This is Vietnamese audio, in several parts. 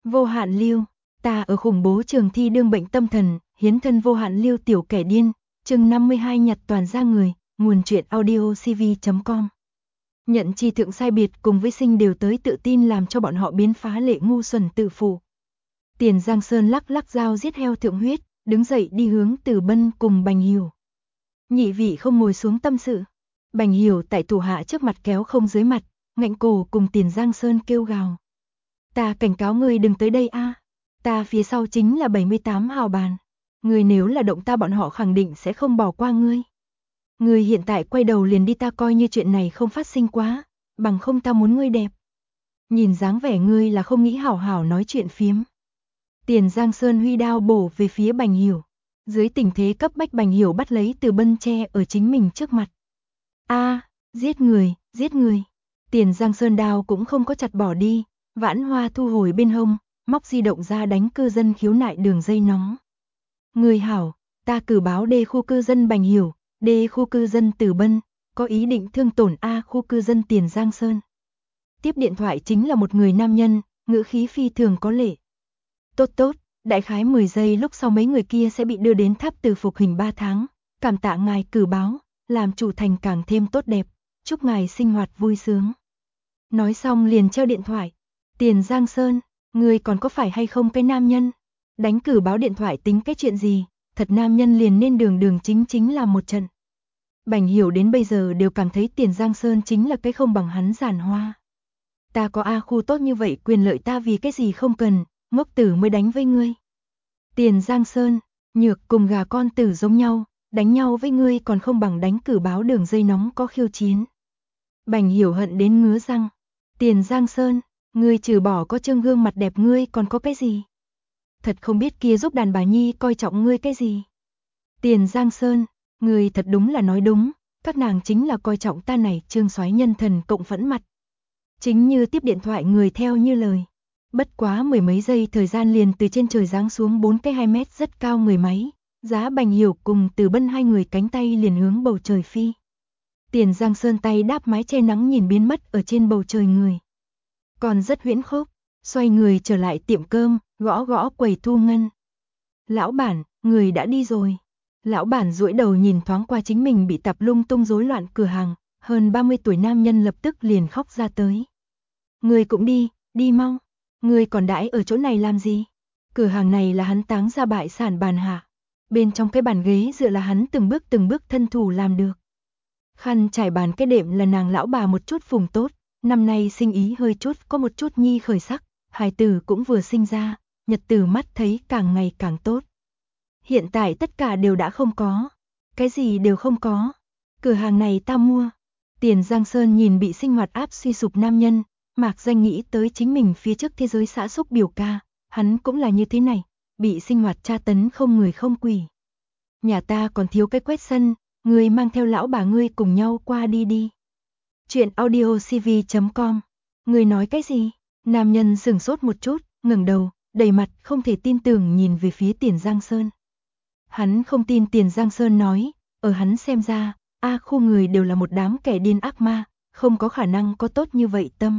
Vô hạn lưu, ta ở khủng bố trường thi đương bệnh tâm thần, hiến thân vô hạn lưu tiểu kẻ điên, chương 52 nhặt toàn ra người, nguồn truyện audio cv.com. Nhận chi thượng sai biệt cùng với sinh đều tới tự tin làm cho bọn họ biến phá lệ ngu xuẩn tự phụ. Tiền Giang Sơn lắc lắc dao giết heo thượng huyết, đứng dậy đi hướng Từ Bân cùng Bành Hiểu. Nhị vị không ngồi xuống tâm sự. Bành Hiểu tại thủ hạ trước mặt kéo không dưới mặt, ngạnh cổ cùng Tiền Giang Sơn kêu gào. Ta cảnh cáo ngươi đừng tới đây a. Ta phía sau chính là 78 hào bàn. Ngươi nếu là động ta bọn họ khẳng định sẽ không bỏ qua ngươi. Ngươi hiện tại quay đầu liền đi, ta coi như chuyện này không phát sinh quá, bằng không ta muốn ngươi đẹp. Nhìn dáng vẻ ngươi là không nghĩ hảo hảo nói chuyện phiếm. Tiền Giang Sơn huy đao bổ về phía Bành Hiểu. Dưới tình thế cấp bách Bành Hiểu bắt lấy Từ Bân che ở chính mình trước mặt. A, giết người, giết người. Tiền Giang Sơn đao cũng không có chặt bỏ đi, Vãn Hoa thu hồi bên hông, móc di động ra đánh cư dân khiếu nại đường dây nóng. Người hảo, ta cử báo D khu cư dân Bành Hiểu, D khu cư dân Từ Bân, có ý định thương tổn A khu cư dân Tiền Giang Sơn. Tiếp điện thoại chính là một người nam nhân, ngữ khí phi thường có lệ. Tốt tốt, đại khái 10 giây lúc sau mấy người kia sẽ bị đưa đến tháp từ phục hình 3 tháng, cảm tạ ngài cử báo, làm chủ thành càng thêm tốt đẹp, chúc ngài sinh hoạt vui sướng. Nói xong liền treo điện thoại. Tiền Giang Sơn, người còn có phải hay không cái nam nhân? Đánh cử báo điện thoại tính cái chuyện gì, thật nam nhân liền nên đường đường chính chính làm một trận. Bành Hiểu đến bây giờ đều cảm thấy Tiền Giang Sơn chính là cái không bằng hắn giản hoa. Ta có A khu tốt như vậy, quyền lợi ta vì cái gì không cần, ngốc tử mới đánh với ngươi. Tiền Giang Sơn, nhược cùng gà con tử giống nhau, đánh nhau với ngươi còn không bằng đánh cử báo đường dây nóng có khiêu chiến. Bành Hiểu hận đến ngứa răng. Tiền Giang Sơn, ngươi trừ bỏ có trương gương mặt đẹp ngươi còn có cái gì? Thật không biết kia giúp đàn bà nhi coi trọng ngươi cái gì? Tiền Giang Sơn, ngươi thật đúng là nói đúng, các nàng chính là coi trọng ta này trương soái nhân thần cộng phẫn mặt. Chính như tiếp điện thoại người theo như lời. Bất quá mười mấy giây thời gian liền từ trên trời giáng xuống 4 cái 2 mét rất cao người máy, giá Bành Hiểu cùng Từ Bân hai người cánh tay liền hướng bầu trời phi. Tiền Giang Sơn tay đáp mái che nắng nhìn biến mất ở trên bầu trời người. Còn rất huyễn khốc, xoay người trở lại tiệm cơm, gõ gõ quầy thu ngân. Lão bản, người đã đi rồi. Lão bản duỗi đầu nhìn thoáng qua chính mình bị tạp lung tung rối loạn cửa hàng, hơn 30 tuổi nam nhân lập tức liền khóc ra tới. Người cũng đi, đi mau. Người còn đãi ở chỗ này làm gì? Cửa hàng này là hắn táng ra bại sản bàn hạ. Bên trong cái bàn ghế dựa là hắn từng bước thân thủ làm được. Khăn trải bàn cái đệm là nàng lão bà một chút phùng tốt. Năm nay sinh ý hơi chút có một chút nhi khởi sắc. Hài tử cũng vừa sinh ra. Nhật tử mắt thấy càng ngày càng tốt. Hiện tại tất cả đều đã không có. Cái gì đều không có. Cửa hàng này ta mua. Tiền Giang Sơn nhìn bị sinh hoạt áp suy sụp nam nhân. Mạc danh nghĩ tới chính mình phía trước thế giới xã xúc biểu ca, hắn cũng là như thế này, bị sinh hoạt tra tấn không người không quỷ. Nhà ta còn thiếu cái quét sân, ngươi mang theo lão bà ngươi cùng nhau qua đi đi. Chuyện audio cv.com. Ngươi nói cái gì? Nam nhân sửng sốt một chút, ngẩng đầu, đầy mặt không thể tin tưởng nhìn về phía Tiền Giang Sơn. Hắn không tin Tiền Giang Sơn nói, ở hắn xem ra, A khu người đều là một đám kẻ điên ác ma, không có khả năng có tốt như vậy tâm.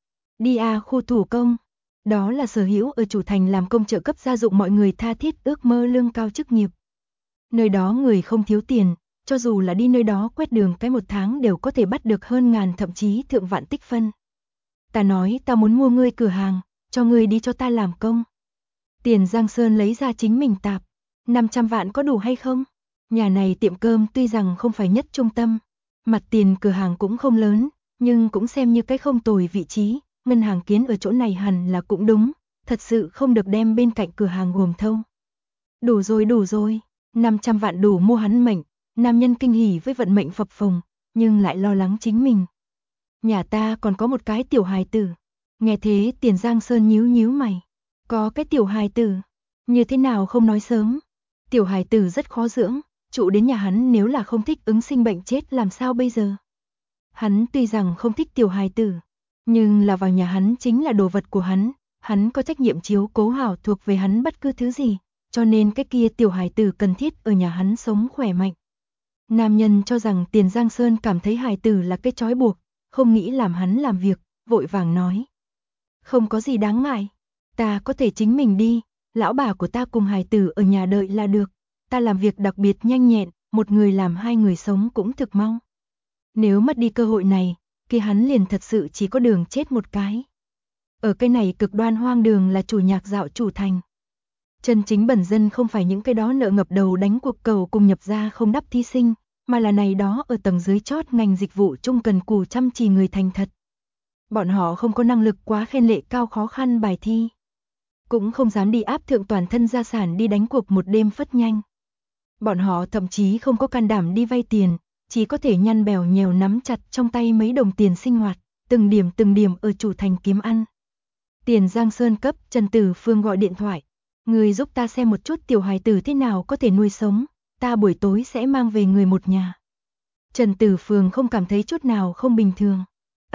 Đi A khu thủ công, đó là sở hữu ở chủ thành làm công trợ cấp gia dụng mọi người tha thiết ước mơ lương cao chức nghiệp. Nơi đó người không thiếu tiền, cho dù là đi nơi đó quét đường cái một tháng đều có thể bắt được hơn ngàn thậm chí thượng vạn tích phân. Ta nói ta muốn mua ngươi cửa hàng, cho ngươi đi cho ta làm công. Tiền Giang Sơn lấy ra chính mình tạp, 500 vạn có đủ hay không? Nhà này tiệm cơm tuy rằng không phải nhất trung tâm, mặt tiền cửa hàng cũng không lớn, nhưng cũng xem như cái không tồi vị trí. Ngân hàng kiến ở chỗ này hẳn là cũng đúng, thật sự không được đem bên cạnh cửa hàng gồm thâu. Đủ rồi, 500 vạn đủ mua hắn mệnh, nam nhân kinh hỉ với vận mệnh phập phồng, nhưng lại lo lắng chính mình. Nhà ta còn có một cái tiểu hài tử. Nghe thế Tiền Giang Sơn nhíu mày. Có cái tiểu hài tử, như thế nào không nói sớm. Tiểu hài tử rất khó dưỡng, trụ đến nhà hắn nếu là không thích ứng sinh bệnh chết làm sao bây giờ. Hắn tuy rằng không thích tiểu hài tử, nhưng là vào nhà hắn chính là đồ vật của hắn có trách nhiệm chiếu cố hảo thuộc về hắn bất cứ thứ gì, cho nên cái kia tiểu hài tử cần thiết ở nhà hắn sống khỏe mạnh. Nam nhân cho rằng Tiền Giang Sơn cảm thấy hài tử là cái trói buộc, không nghĩ làm hắn làm việc, vội vàng nói. Không có gì đáng ngại, Ta có thể chính mình đi, lão bà của ta cùng hài tử ở nhà đợi là được. Ta làm việc đặc biệt nhanh nhẹn, một người làm hai người sống cũng thực mau. Nếu mất đi cơ hội này, kia hắn liền thật sự chỉ có đường chết một cái. Ở cái này cực đoan hoang đường là chủ nhạc dạo chủ thành. Chân chính bẩn dân không phải những cái đó nợ ngập đầu đánh cuộc cầu cùng nhập ra không đắp thí sinh, mà là này đó ở tầng dưới chót ngành dịch vụ trung cần cù chăm chỉ người thành thật. Bọn họ không có năng lực quá khen lệ cao khó khăn bài thi. Cũng không dám đi áp thượng toàn thân gia sản đi đánh cuộc một đêm phất nhanh. Bọn họ thậm chí không có can đảm đi vay tiền, chỉ có thể nhăn bèo nhèo nắm chặt trong tay mấy đồng tiền sinh hoạt, từng điểm ở chủ thành kiếm ăn. Tiền Giang Sơn cấp Trần Tử Phương gọi điện thoại. Người giúp ta xem một chút tiểu hài tử thế nào có thể nuôi sống, ta buổi tối sẽ mang về người một nhà. Trần Tử Phương không cảm thấy chút nào không bình thường.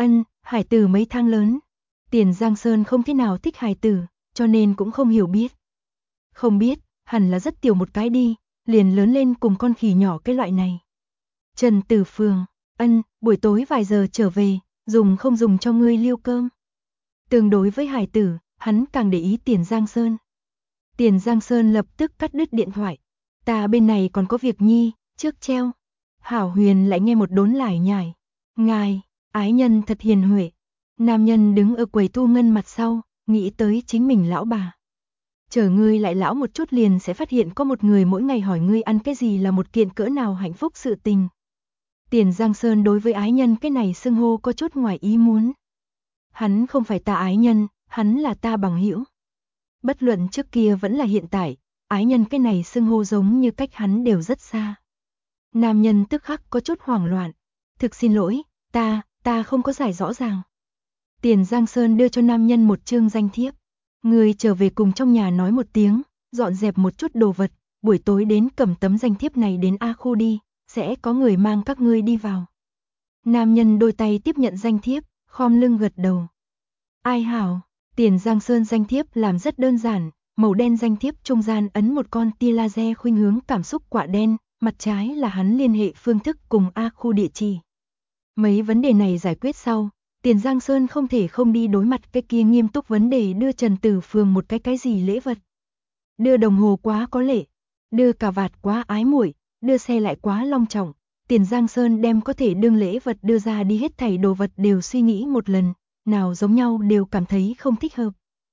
Hải tử mấy tháng lớn. Tiền Giang Sơn không thế nào thích hài tử, cho nên cũng không hiểu biết. Không biết, hẳn là rất tiểu một cái đi, liền lớn lên cùng con khỉ nhỏ cái loại này. Trần Tử Phương, buổi tối vài giờ trở về, dùng không dùng cho ngươi liêu cơm. Tương đối với hài tử, hắn càng để ý Tiền Giang Sơn. Tiền Giang Sơn lập tức cắt đứt điện thoại. Ta bên này còn có việc nhi, trước treo. Hảo Huyền lại nghe một đốn lải nhải. Ngài, ái nhân thật hiền huệ. Nam nhân đứng ở quầy thu ngân mặt sau, nghĩ tới chính mình lão bà. Chờ ngươi lại lão một chút liền sẽ phát hiện có một người mỗi ngày hỏi ngươi ăn cái gì là một kiện cỡ nào hạnh phúc sự tình. Tiền Giang Sơn đối với ái nhân cái này xưng hô có chút ngoài ý muốn. Hắn không phải ta ái nhân, hắn là ta bằng hữu. Bất luận trước kia vẫn là hiện tại, ái nhân cái này xưng hô giống như cách hắn đều rất xa. Nam nhân tức khắc có chút hoảng loạn. Thực xin lỗi, ta không có giải rõ ràng. Tiền Giang Sơn đưa cho nam nhân một chương danh thiếp. Người trở về cùng trong nhà nói một tiếng, dọn dẹp một chút đồ vật, buổi tối đến cầm tấm danh thiếp này đến A khu đi, sẽ có người mang các ngươi đi vào. Nam nhân đôi tay tiếp nhận danh thiếp, khom lưng gật đầu. Ai hảo, Tiền Giang Sơn danh thiếp làm rất đơn giản, màu đen danh thiếp trung gian ấn một con tia laser khuynh hướng cảm xúc quạ đen, mặt trái là hắn liên hệ phương thức cùng A khu địa chỉ. Mấy vấn đề này giải quyết sau, Tiền Giang Sơn không thể không đi đối mặt cái kia nghiêm túc vấn đề đưa Trần Tử Phương một cái gì lễ vật. Đưa đồng hồ quá có lệ, đưa cà vạt quá ái muội, đưa xe lại quá long trọng. Tiền Giang Sơn đem có thể đương lễ vật đưa ra đi hết thảy đồ vật đều suy nghĩ một lần, nào giống nhau đều cảm thấy không thích hợp.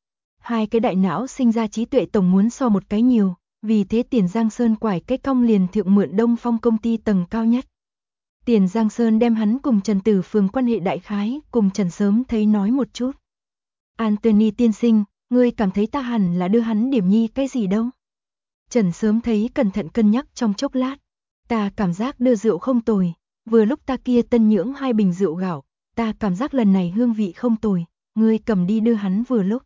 Hai cái đại não sinh ra trí tuệ tổng muốn so một cái nhiều, vì thế Tiền Giang Sơn quải cái cong liền thượng mượn Đông Phong công ty tầng cao nhất. Tiền Giang Sơn đem hắn cùng Trần Tử Phương quan hệ đại khái, cùng Trần Sớm thấy nói một chút. Anthony tiên sinh, ngươi cảm thấy ta hẳn là đưa hắn điểm nhi cái gì đâu? Trần Sớm thấy cẩn thận cân nhắc trong chốc lát. Ta cảm giác đưa rượu không tồi, vừa lúc ta kia tân nhưỡng 2 bình rượu gạo, ta cảm giác lần này hương vị không tồi, ngươi cầm đi đưa hắn vừa lúc.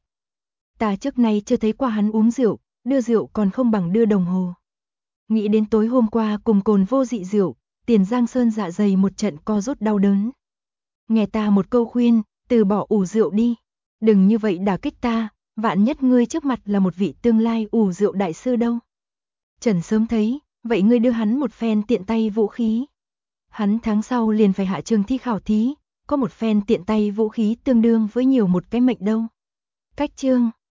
Ta trước nay chưa thấy qua hắn uống rượu, đưa rượu còn không bằng đưa đồng hồ. Nghĩ đến tối hôm qua cùng cồn vô dị rượu, Tiền Giang Sơn dạ dày một trận co rút đau đớn. Nghe ta một câu khuyên, từ bỏ ủ rượu đi. Đừng như vậy đả kích ta, vạn nhất ngươi trước mặt là một vị tương lai ủ rượu đại sư đâu. Trần Sớm thấy, vậy ngươi đưa hắn một phen tiện tay vũ khí. Hắn tháng sau liền phải hạ trường thi khảo thí, có một phen tiện tay vũ khí tương đương với nhiều một cái mệnh đâu. Cách chương